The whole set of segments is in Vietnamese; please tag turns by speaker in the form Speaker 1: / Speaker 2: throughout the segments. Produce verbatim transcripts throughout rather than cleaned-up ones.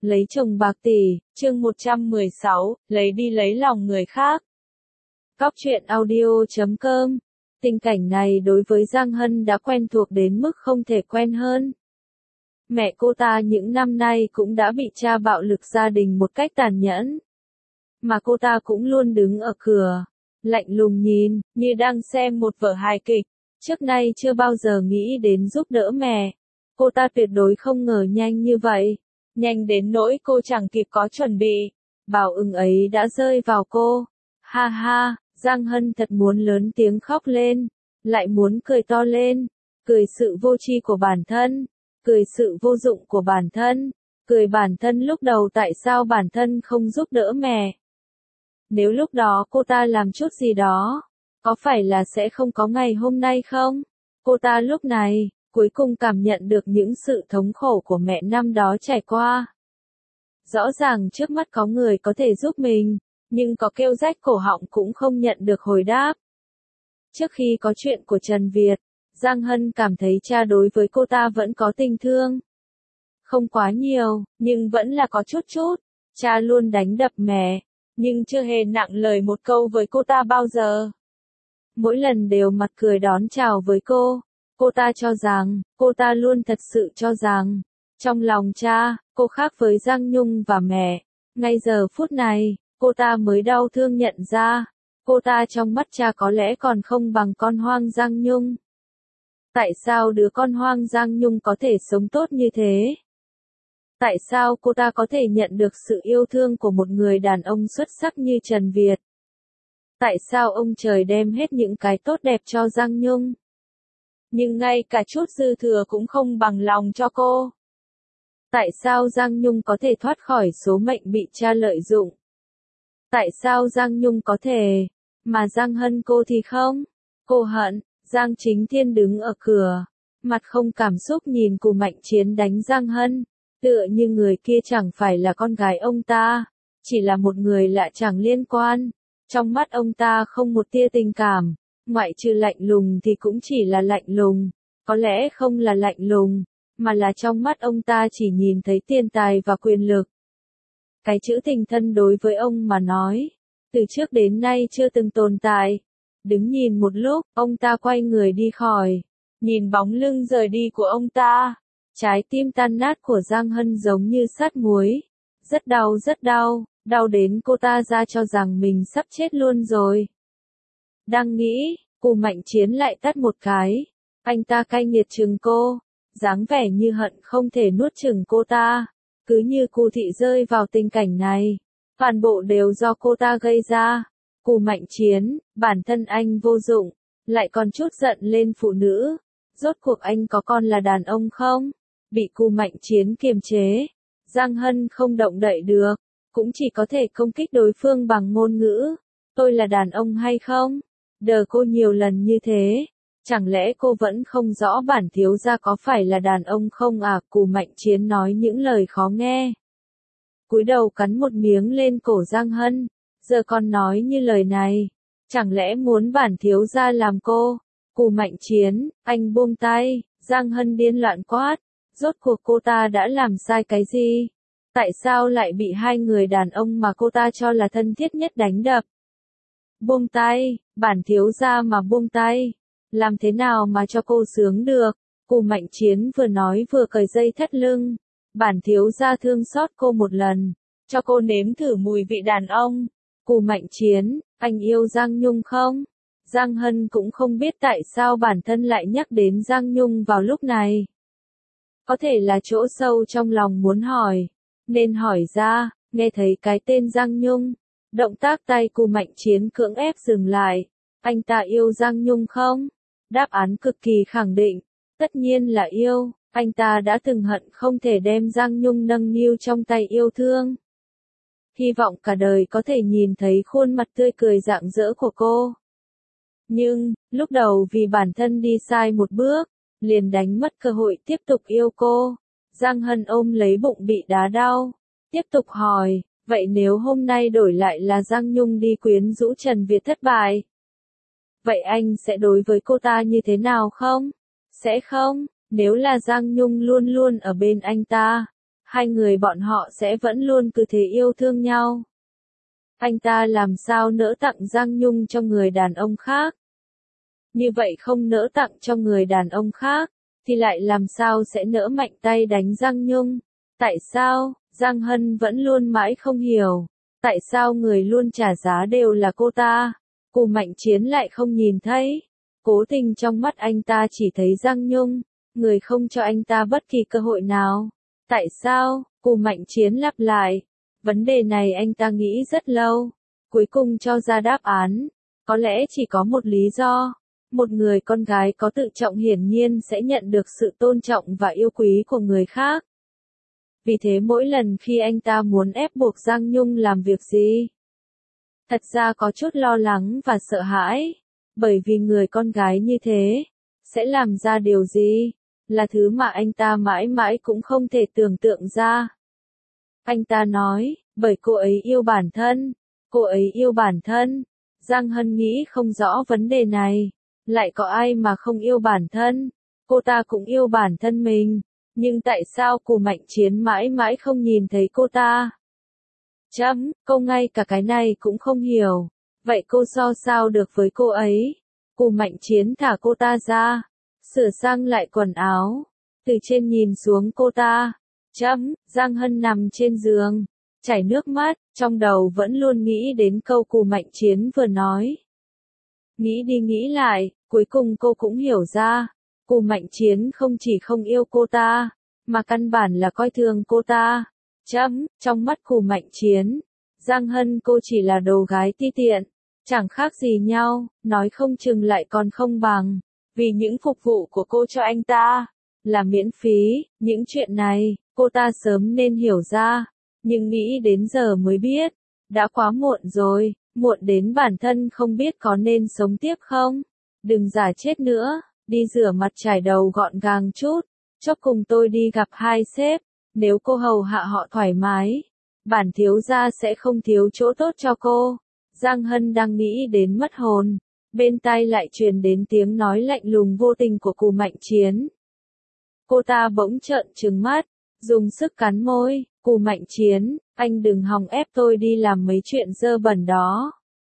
Speaker 1: Lấy chồng bạc tỷ, chương một trăm mười sáu, lấy đi lấy lòng người khác. Cóc truyện audio chấm com. Tình cảnh này đối với Giang Hân đã quen thuộc đến mức không thể quen hơn. Mẹ cô ta những năm nay cũng đã bị cha bạo lực gia đình một cách tàn nhẫn. Mà cô ta cũng luôn đứng ở cửa, lạnh lùng nhìn, như đang xem một vở hài kịch. Trước nay chưa bao giờ nghĩ đến giúp đỡ mẹ. Cô ta tuyệt đối không ngờ nhanh như vậy. Nhanh đến nỗi cô chẳng kịp có chuẩn bị. Báo ứng ấy đã rơi vào cô. Ha ha, Giang Hân thật muốn lớn tiếng khóc lên. Lại muốn cười to lên. Cười sự vô tri của bản thân. Cười sự vô dụng của bản thân. Cười bản thân lúc đầu tại sao bản thân không giúp đỡ mẹ. Nếu lúc đó cô ta làm chút gì đó, có phải là sẽ không có ngày hôm nay không? Cô ta lúc này, cuối cùng cảm nhận được những sự thống khổ của mẹ năm đó trải qua. Rõ ràng trước mắt có người có thể giúp mình, nhưng có kêu rách cổ họng cũng không nhận được hồi đáp. Trước khi có chuyện của Trần Việt, Giang Hân cảm thấy cha đối với cô ta vẫn có tình thương. Không quá nhiều, nhưng vẫn là có chút chút. Cha luôn đánh đập mẹ, nhưng chưa hề nặng lời một câu với cô ta bao giờ. Mỗi lần đều mặt cười đón chào với cô. Cô ta cho rằng, cô ta luôn thật sự cho rằng, trong lòng cha, cô khác với Giang Nhung và mẹ. Ngay giờ phút này, cô ta mới đau thương nhận ra, cô ta trong mắt cha có lẽ còn không bằng con hoang Giang Nhung. Tại sao đứa con hoang Giang Nhung có thể sống tốt như thế? Tại sao cô ta có thể nhận được sự yêu thương của một người đàn ông xuất sắc như Trần Việt? Tại sao ông trời đem hết những cái tốt đẹp cho Giang Nhung? Nhưng ngay cả chút dư thừa cũng không bằng lòng cho cô. Tại sao Giang Nhung có thể thoát khỏi số mệnh bị cha lợi dụng? Tại sao Giang Nhung có thể, mà Giang Hân cô thì không? Cô hận. Giang Chính Thiên đứng ở cửa, mặt không cảm xúc nhìn Cù Mạnh Chiến đánh Giang Hân, tựa như người kia chẳng phải là con gái ông ta, chỉ là một người lạ chẳng liên quan. Trong mắt ông ta không một tia tình cảm, ngoại trừ lạnh lùng thì cũng chỉ là lạnh lùng, có lẽ không là lạnh lùng, mà là trong mắt ông ta chỉ nhìn thấy tiền tài và quyền lực. Cái chữ tình thân đối với ông mà nói, từ trước đến nay chưa từng tồn tại. Đứng nhìn một lúc, ông ta quay người đi khỏi, nhìn bóng lưng rời đi của ông ta. Trái tim tan nát của Giang Hân giống như sát muối. Rất đau rất đau, đau đến cô ta ra cho rằng mình sắp chết luôn rồi. Đang nghĩ, Cù Mạnh Chiến lại tát một cái. Anh ta cay nghiệt chừng cô, dáng vẻ như hận không thể nuốt chửng cô ta. Cứ như Cù thị rơi vào tình cảnh này, toàn bộ đều do cô ta gây ra. Cù Mạnh Chiến, bản thân anh vô dụng, lại còn chút giận lên phụ nữ. Rốt cuộc anh có con là đàn ông không? Bị Cù Mạnh Chiến kiềm chế, Giang Hân không động đậy được, cũng chỉ có thể công kích đối phương bằng ngôn ngữ. Tôi là đàn ông hay không? Đờ cô nhiều lần như thế, chẳng lẽ cô vẫn không rõ bản thiếu gia có phải là đàn ông không à? Cù Mạnh Chiến nói những lời khó nghe, cúi đầu cắn một miếng lên cổ Giang Hân. Giờ còn nói như lời này, chẳng lẽ muốn bản thiếu gia làm cô? Cù Mạnh Chiến, anh buông tay. Giang Hân điên loạn quát, rốt cuộc cô ta đã làm sai cái gì? Tại sao lại bị hai người đàn ông mà cô ta cho là thân thiết nhất đánh đập? Buông tay, bản thiếu gia mà buông tay, làm thế nào mà cho cô sướng được? Cù Mạnh Chiến vừa nói vừa cởi dây thắt lưng. Bản thiếu gia thương xót cô một lần, cho cô nếm thử mùi vị đàn ông. Cù Mạnh Chiến, anh yêu Giang Nhung không? Giang Hân cũng không biết tại sao bản thân lại nhắc đến Giang Nhung vào lúc này. Có thể là chỗ sâu trong lòng muốn hỏi, nên hỏi ra. Nghe thấy cái tên Giang Nhung, động tác tay Cù Mạnh Chiến cưỡng ép dừng lại. Anh ta yêu Giang Nhung không? Đáp án cực kỳ khẳng định, tất nhiên là yêu. Anh ta đã từng hận không thể đem Giang Nhung nâng niu trong tay yêu thương. Hy vọng cả đời có thể nhìn thấy khuôn mặt tươi cười rạng rỡ của cô. Nhưng, lúc đầu vì bản thân đi sai một bước, liền đánh mất cơ hội tiếp tục yêu cô. Giang Hân ôm lấy bụng bị đá đau, tiếp tục hỏi, vậy nếu hôm nay đổi lại là Giang Nhung đi quyến rũ Trần Việt thất bại, vậy anh sẽ đối với cô ta như thế nào không? Sẽ không, nếu là Giang Nhung luôn luôn ở bên anh ta, hai người bọn họ sẽ vẫn luôn cứ thế yêu thương nhau. Anh ta làm sao nỡ tặng Giang Nhung cho người đàn ông khác? Như vậy không nỡ tặng cho người đàn ông khác, thì lại làm sao sẽ nỡ mạnh tay đánh Giang Nhung? Tại sao? Giang Hân vẫn luôn mãi không hiểu. Tại sao người luôn trả giá đều là cô ta? Cù Mạnh Chiến lại không nhìn thấy. Cố tình trong mắt anh ta chỉ thấy Giang Nhung, người không cho anh ta bất kỳ cơ hội nào. Tại sao? Cù Mạnh Chiến lặp lại. Vấn đề này anh ta nghĩ rất lâu. Cuối cùng cho ra đáp án. Có lẽ chỉ có một lý do. Một người con gái có tự trọng hiển nhiên sẽ nhận được sự tôn trọng và yêu quý của người khác. Vì thế mỗi lần khi anh ta muốn ép buộc Giang Nhung làm việc gì, thật ra có chút lo lắng và sợ hãi. Bởi vì người con gái như thế, sẽ làm ra điều gì, là thứ mà anh ta mãi mãi cũng không thể tưởng tượng ra. Anh ta nói, bởi cô ấy yêu bản thân, cô ấy yêu bản thân. Giang Hân nghĩ không rõ vấn đề này. Lại có ai mà không yêu bản thân? Cô ta cũng yêu bản thân mình. Nhưng tại sao Cù Mạnh Chiến mãi mãi không nhìn thấy cô ta? Chấm, cô ngay cả cái này cũng không hiểu. Vậy cô so sao được với cô ấy? Cù Mạnh Chiến thả cô ta ra, sửa sang lại quần áo, từ trên nhìn xuống cô ta. Chấm, Giang Hân nằm trên giường, chảy nước mắt, trong đầu vẫn luôn nghĩ đến câu Cù Mạnh Chiến vừa nói. Nghĩ đi nghĩ lại, cuối cùng cô cũng hiểu ra, Cù Mạnh Chiến không chỉ không yêu cô ta, mà căn bản là coi thường cô ta. Chấm, trong mắt Cù Mạnh Chiến, Giang Hân cô chỉ là đồ gái ti tiện, chẳng khác gì nhau, nói không chừng lại còn không bằng, vì những phục vụ của cô cho anh ta là miễn phí. Những chuyện này, cô ta sớm nên hiểu ra, nhưng nghĩ đến giờ mới biết, đã quá muộn rồi. Muộn đến bản thân không biết có nên sống tiếp không? Đừng giả chết nữa, đi rửa mặt trải đầu gọn gàng chút, chốc cùng tôi đi gặp hai sếp, nếu cô hầu hạ họ thoải mái, bản thiếu gia sẽ không thiếu chỗ tốt cho cô. Giang Hân đang nghĩ đến mất hồn, bên tai lại truyền đến tiếng nói lạnh lùng vô tình của Cù Mạnh Chiến. Cô ta bỗng trợn trừng mắt, dùng sức cắn môi. Cù Mạnh Chiến, anh đừng hòng ép tôi đi làm mấy chuyện dơ bẩn đó.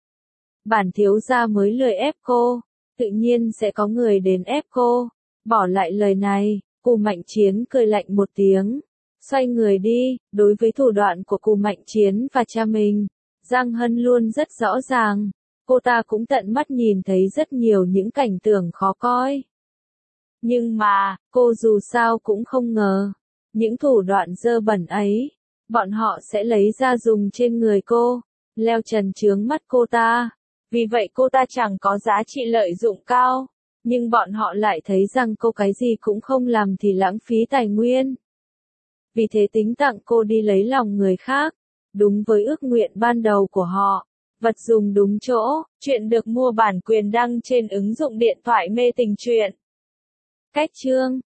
Speaker 1: Bản thiếu gia mới lười ép cô, tự nhiên sẽ có người đến ép cô. Bỏ lại lời này, Cù Mạnh Chiến cười lạnh một tiếng, xoay người đi. Đối với thủ đoạn của Cù Mạnh Chiến và cha mình, Giang Hân luôn rất rõ ràng. Cô ta cũng tận mắt nhìn thấy rất nhiều những cảnh tượng khó coi. Nhưng mà, cô dù sao cũng không ngờ, những thủ đoạn dơ bẩn ấy, bọn họ sẽ lấy ra dùng trên người cô, leo trần chướng mắt cô ta. Vì vậy cô ta chẳng có giá trị lợi dụng cao, nhưng bọn họ lại thấy rằng cô cái gì cũng không làm thì lãng phí tài nguyên. Vì thế tính tặng cô đi lấy lòng người khác, đúng với ước nguyện ban đầu của họ. Vật dùng đúng chỗ, chuyện được mua bản quyền đăng trên ứng dụng điện thoại Mê Tình Truyện. Cách chương